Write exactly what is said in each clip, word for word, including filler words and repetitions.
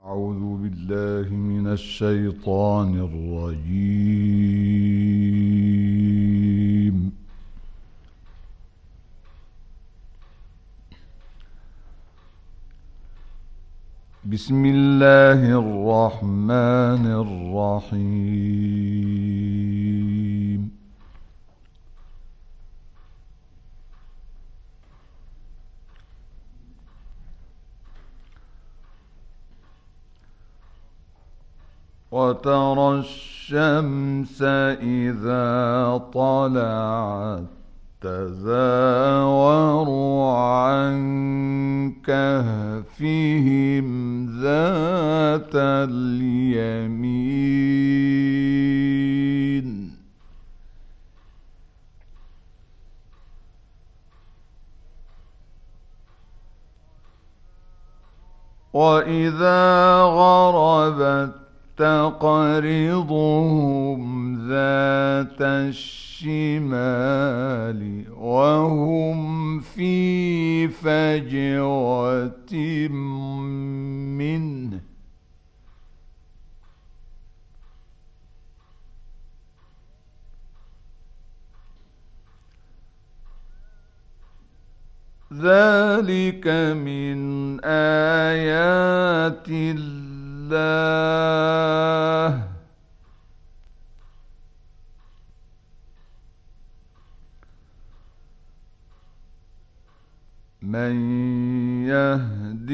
أعوذ بالله من الشيطان الرجيم. بسم الله الرحمن الرحيم. وترى الشمس إذا طلعت تزاور عن كهفهم ذات اليمين وإذا غربت تقرضهم ذات الشمال وهم في فجوة منه ذلك من آيات الله من يهد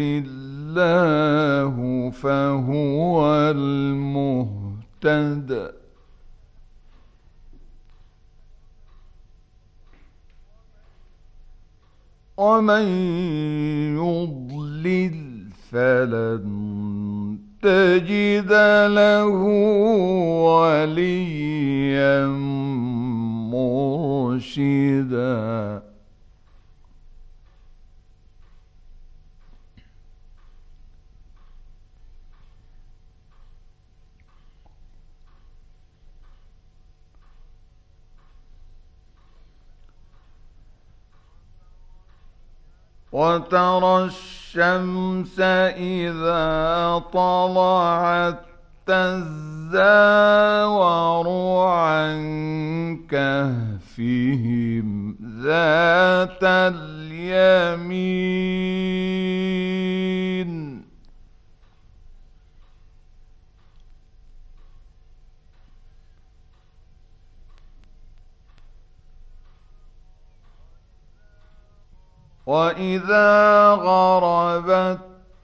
الله فهو المهتد ومن يضلل فلن تجد له وليا مرشدا وترى الشمس إذا طلعت تزاور عن كهفهم ذات اليمين وإذا غربت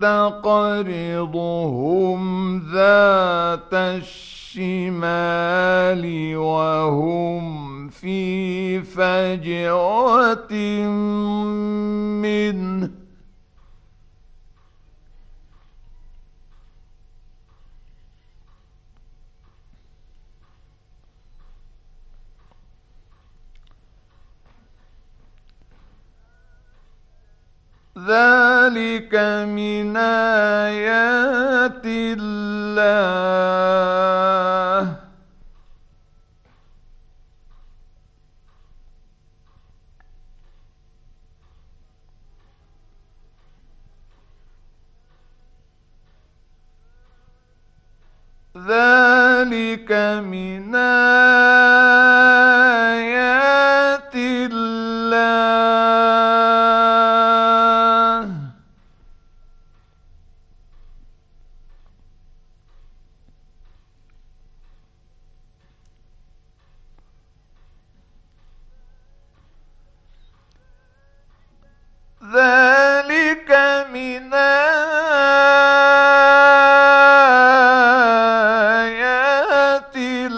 تقرضهم ذات الشمال وهم في فجوة منه ذلك من آيات الله ذلك من آيات الله ذلك من آيات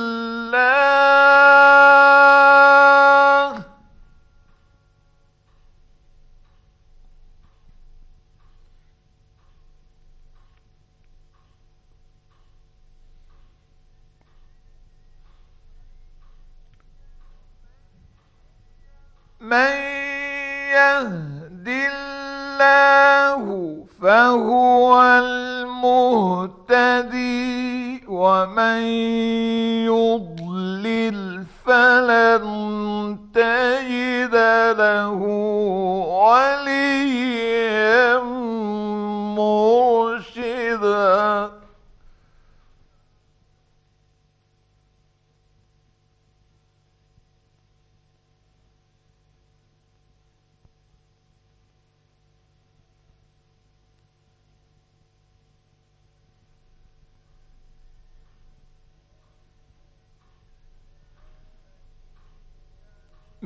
الله من يهد الله فهو المهتدي ومن يضلل فلن تجد له وليا مرشدا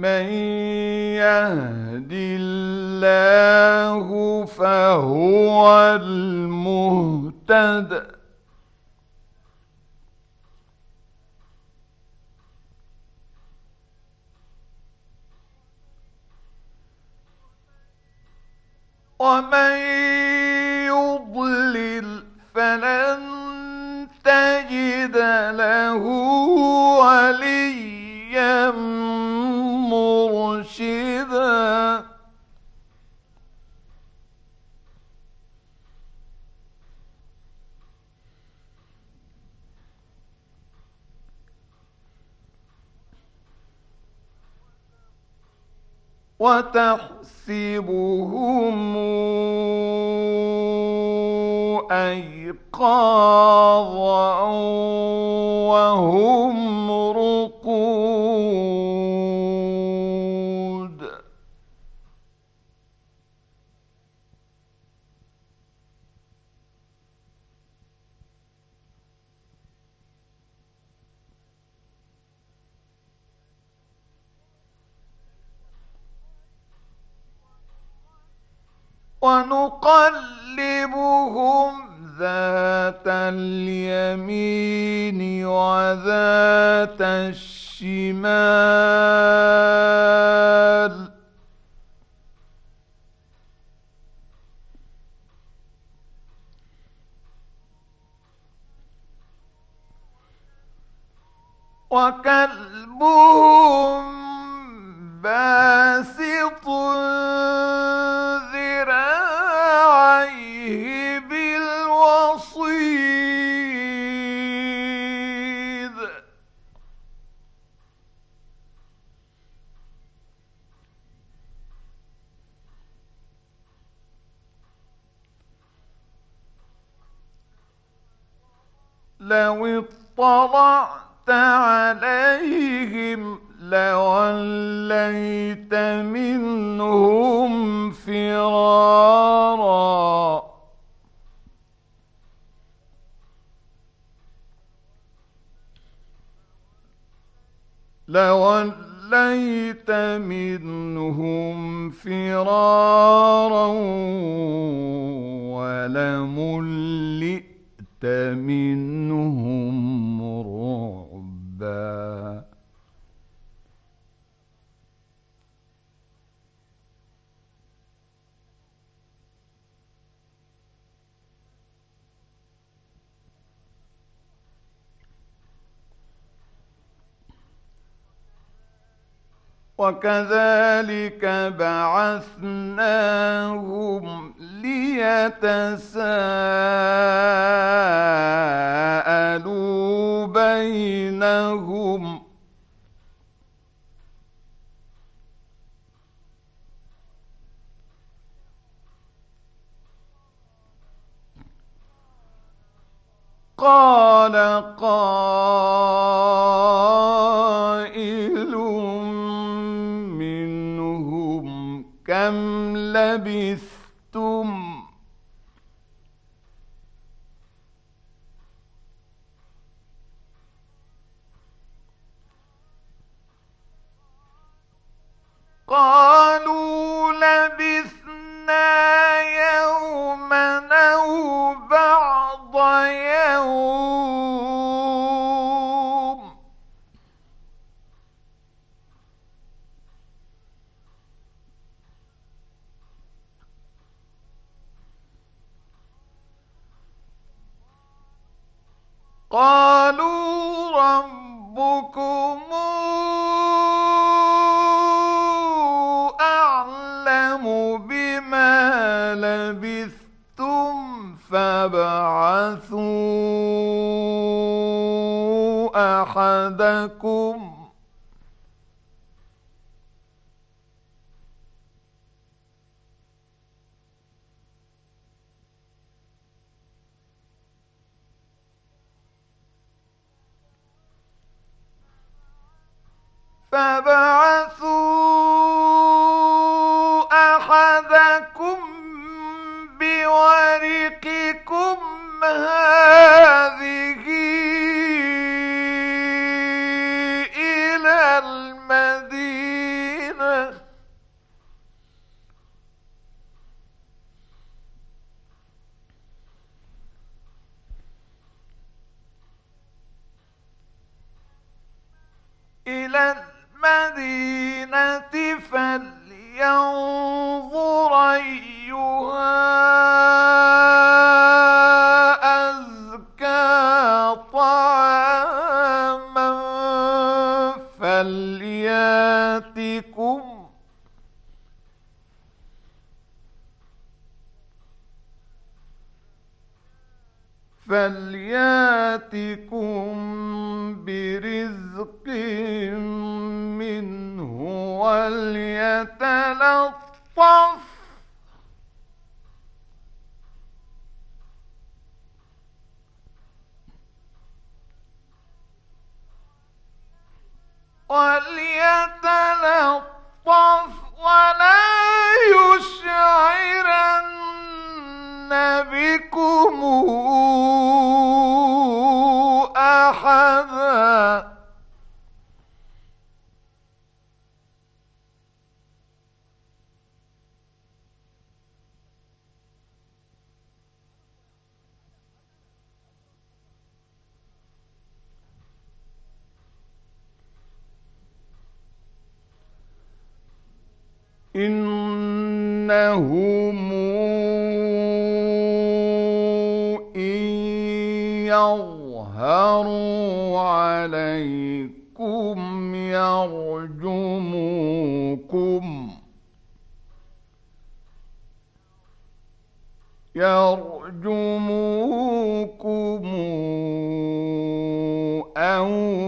من يهد الله فهو المهتد ومن يضلل فلن تجد له وليا مرشدا وتحسبهم أيقاظا وهم رقود ونقلبهم ذات اليمين وذات الشمال وكلبهم باسط ذراعيه بالوصيد لو اطلعت عليهم لوليت منهم فرارا لوليت منهم فرارا ولملئت منهم رعبا وكذلك بعثناهم ليتساءلوا بينهم قال قائل منهم كم لبثتم قالوا لبثنا يوما أو بعض يوم قالوا ربكم أعلم بما لبثتم فابعثوا أحدكم فابعثوا أحدكم بورقكم هذه إلى المدينة إلى المدينة فلينظر أيها أزكى طعاما فلياتكم فلياتكم برزق منه وليتلطف وليتلطف ولا يشعرن بكم أحدا إنهم إن يظهروا عليكم يرجموكم يرجموكم أو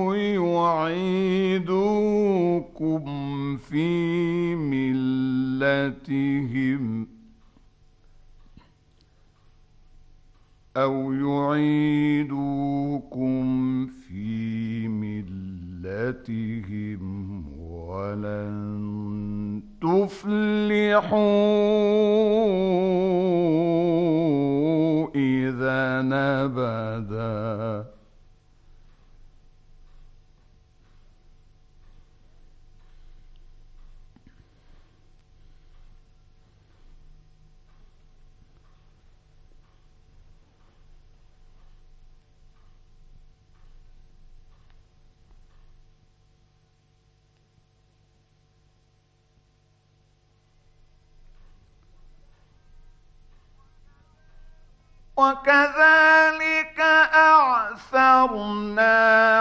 يعيدوكم في ملتهم أو يعيدوكم في ملتهم ولن تفلحوا إذا أبدا. وكذلك أعثرنا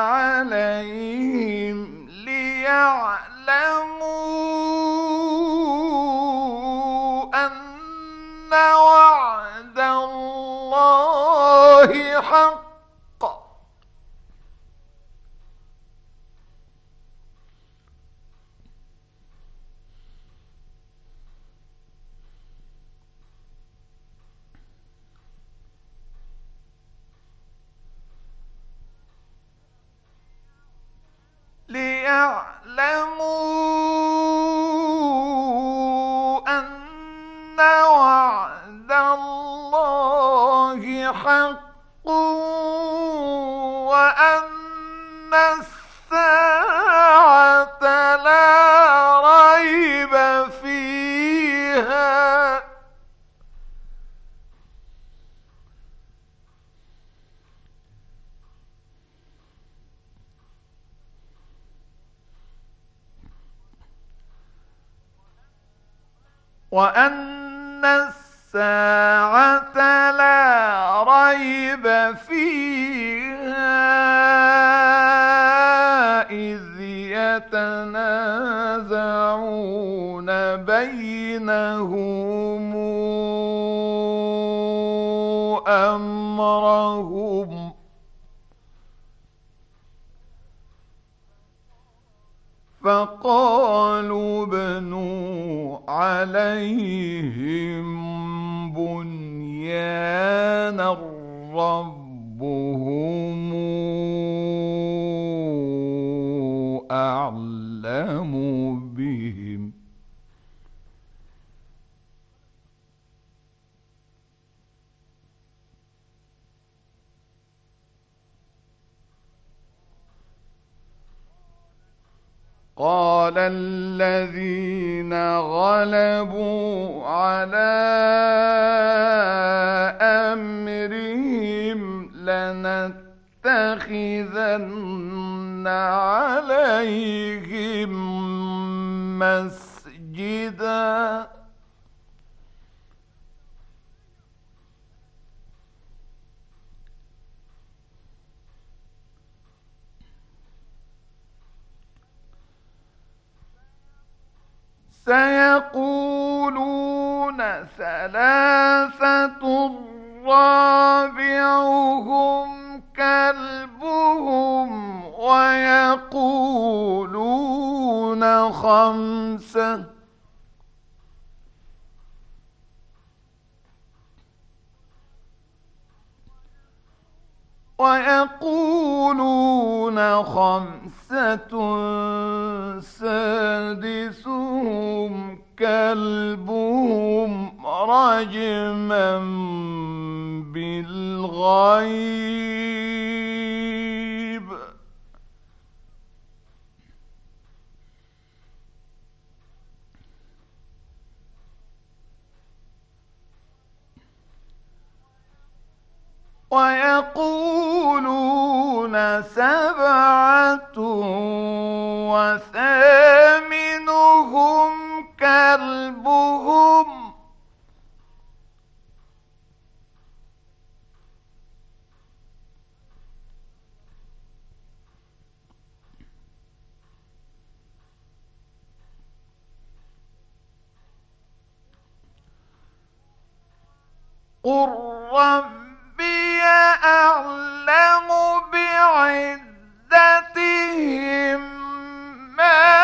عليهم ليعلموا أن وعد الله حق ليعلموا أن وعد الله حق وأن الساعة لا ريب فيها وأن الساعة لا ريب فيها إذ يتنازعون بينهم أمرهم فقالوا ابنوا عليهم بنيانا ربهم أعلم بهم قال الذين غلبوا على أمرهم لنتبعن لَنَتَّخِذَنَّ عَلَيْهِمْ مَسْجِدًا سيقولون ثلاثة رابعهم كلبهم ويقولون خمسة ويقولون خمسة سادسهم كلبهم رجما بالغيب ويقولون سبعة وثامنهم كلبهم قل ربي أعلم بعدتهم ما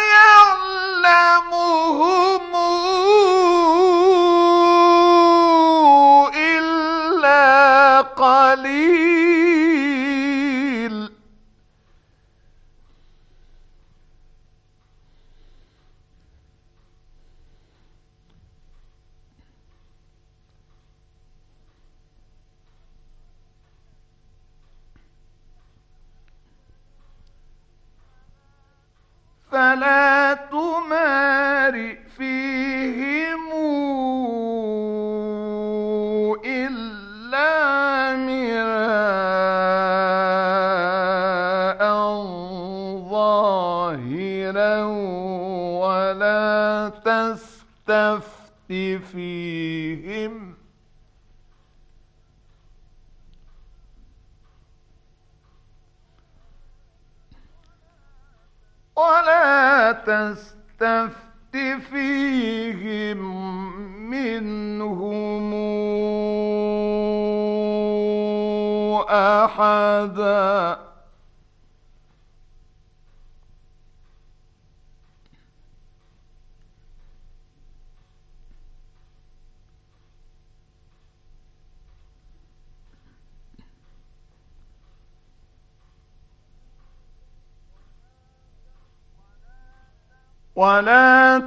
يعلمهم إلا قليل فلا تمار فيهم إلا مراء ظاهرا ولا تستفت فيهم ولا تستفت فيهم منهم أحدا ولا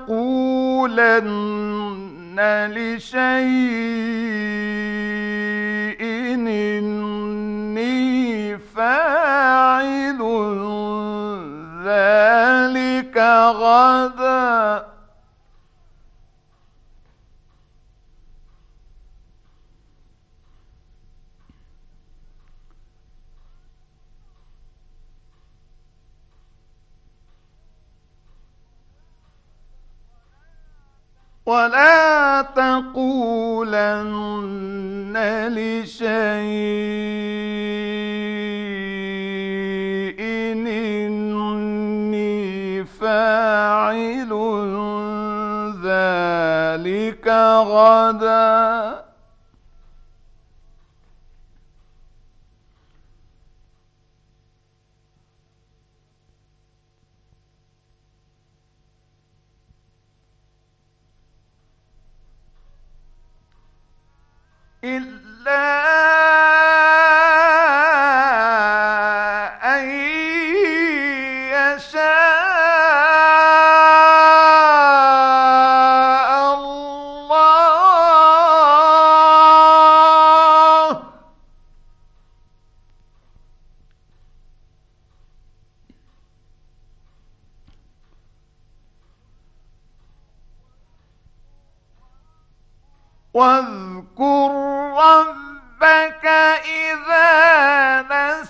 تقولن لشيء إني فاعل ذلك غدا ولا تقولن لشيء إني فاعل ذلك غدا إلا أن يشاء الله واذكر ربك إذا نسيت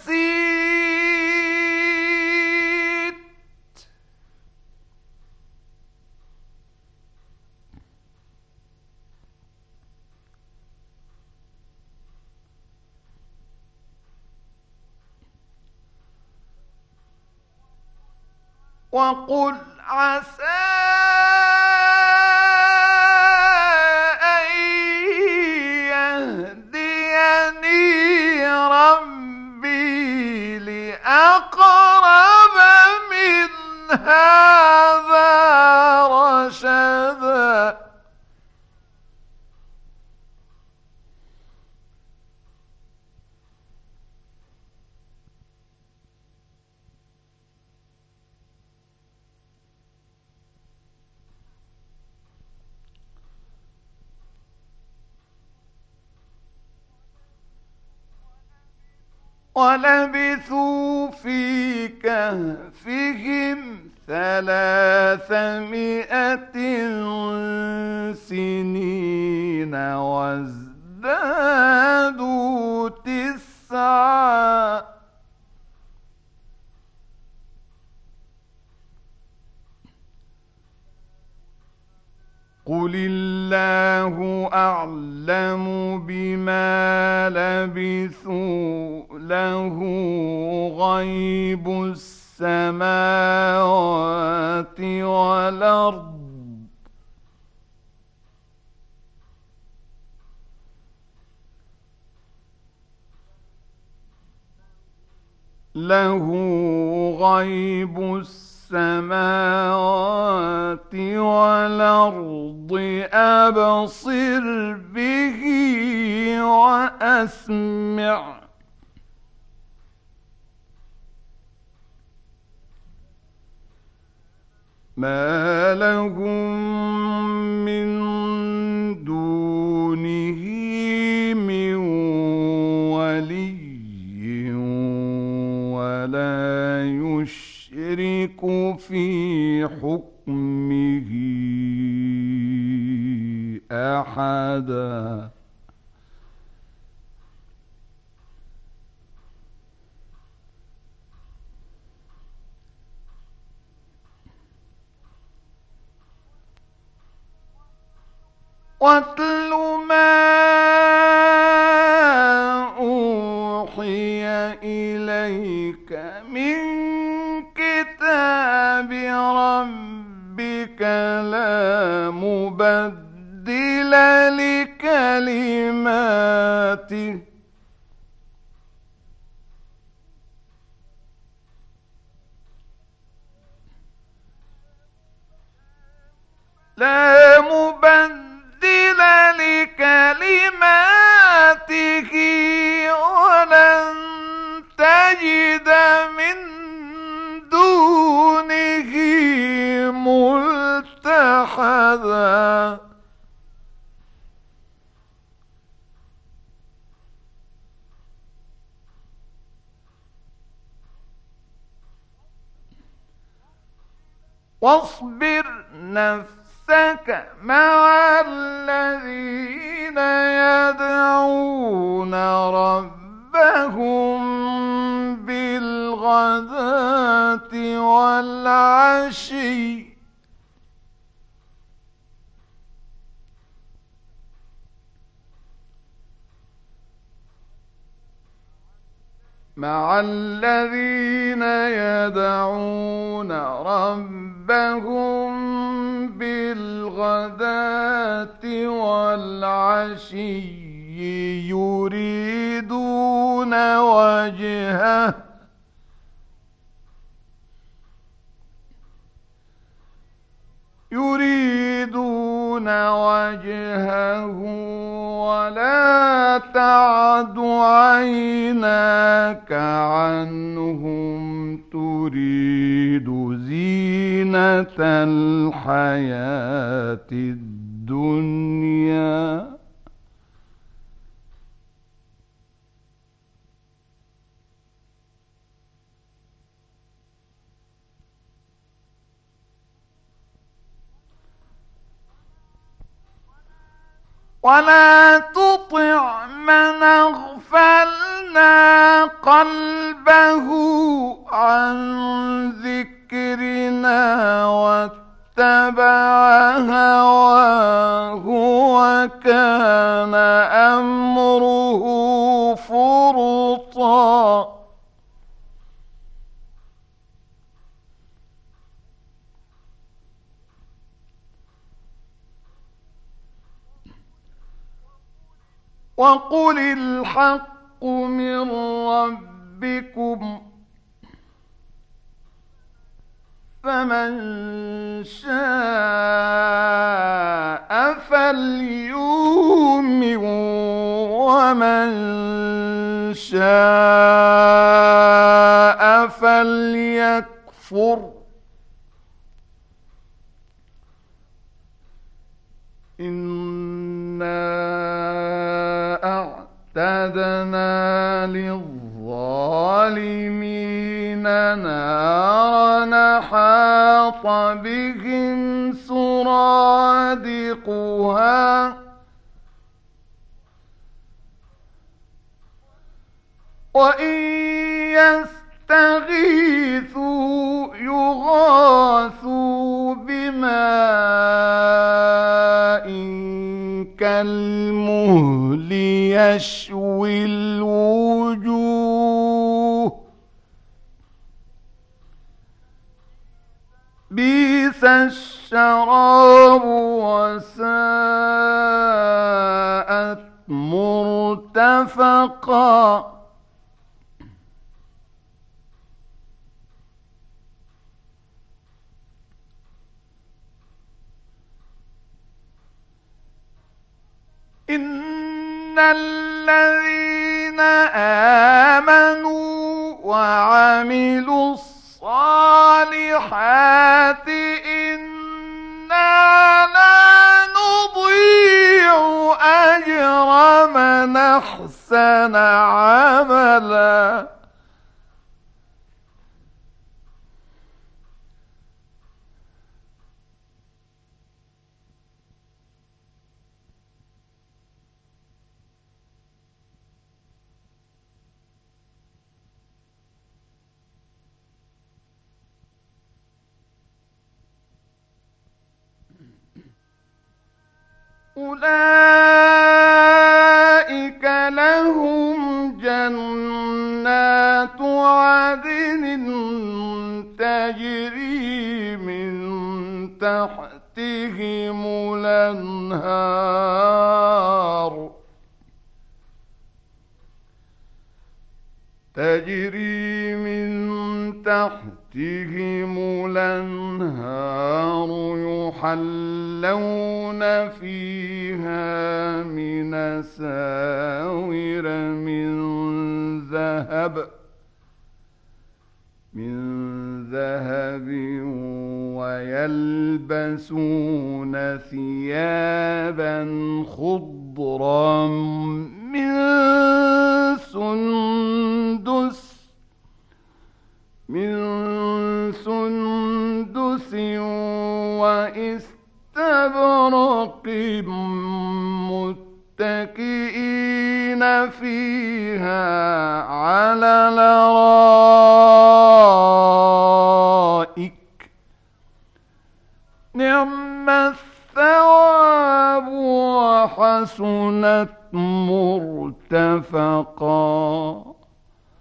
وقل عسى أن يهديني ربي لأقرب من هذا رشدا. ولبثوا في كهفهم ثلاثمائة سنين وازدادوا تسعا. قل الله أعلم بما لبثوا له غيب السماوات والأرض له غيب السماوات والأرض أبصر به وأسمع ما لهم من دونه من ولي ولا يشرك في حكمه أحدا. واتل ما أوحي إليك من كتاب ربك لا مبدل لكلماته لا مبدل لكلماته ولن تجد من دونه ملتحدا. واصبر نفسك مع الذين يدعون ربهم بالغداة والعشي مع الذين يدعون ربهم بالغداة والعشي يريدون وجهه يريدون وجهه ولا تعد عيناك عنهم تريد زينة الحياة الدنيا ولا تطع من أغفلنا قلبه عن ذكرنا واتبع هواه وكان أمره فرطا. وقل الحق من ربكم فمن شاء فليؤمن ومن شاء فليكفر إنا أعتدنا للظالمين نارا حاط بهم سرادقها وإن يستغيثوا يغاثوا بماء كالمهل يشوي الوجوه بئس الشراب وساءت مرتفقا إن الذين آمنوا وعملوا الصالحات إنا لا نضيع أجر من أحسن عملا أولئك لهم جنات عدن تجري من تحتهم الأنهار تجري من تحتهم الأنهار يحلون فيها من أساور من ذهب من ذهب ويلبسون ثيابا خضرا من سندس من سندس وإستبرق متكئين فيها على الأرائك نعم الثواب وحسنت مرتفقا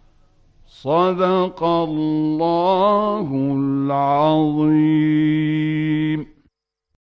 صدق الله العظيم.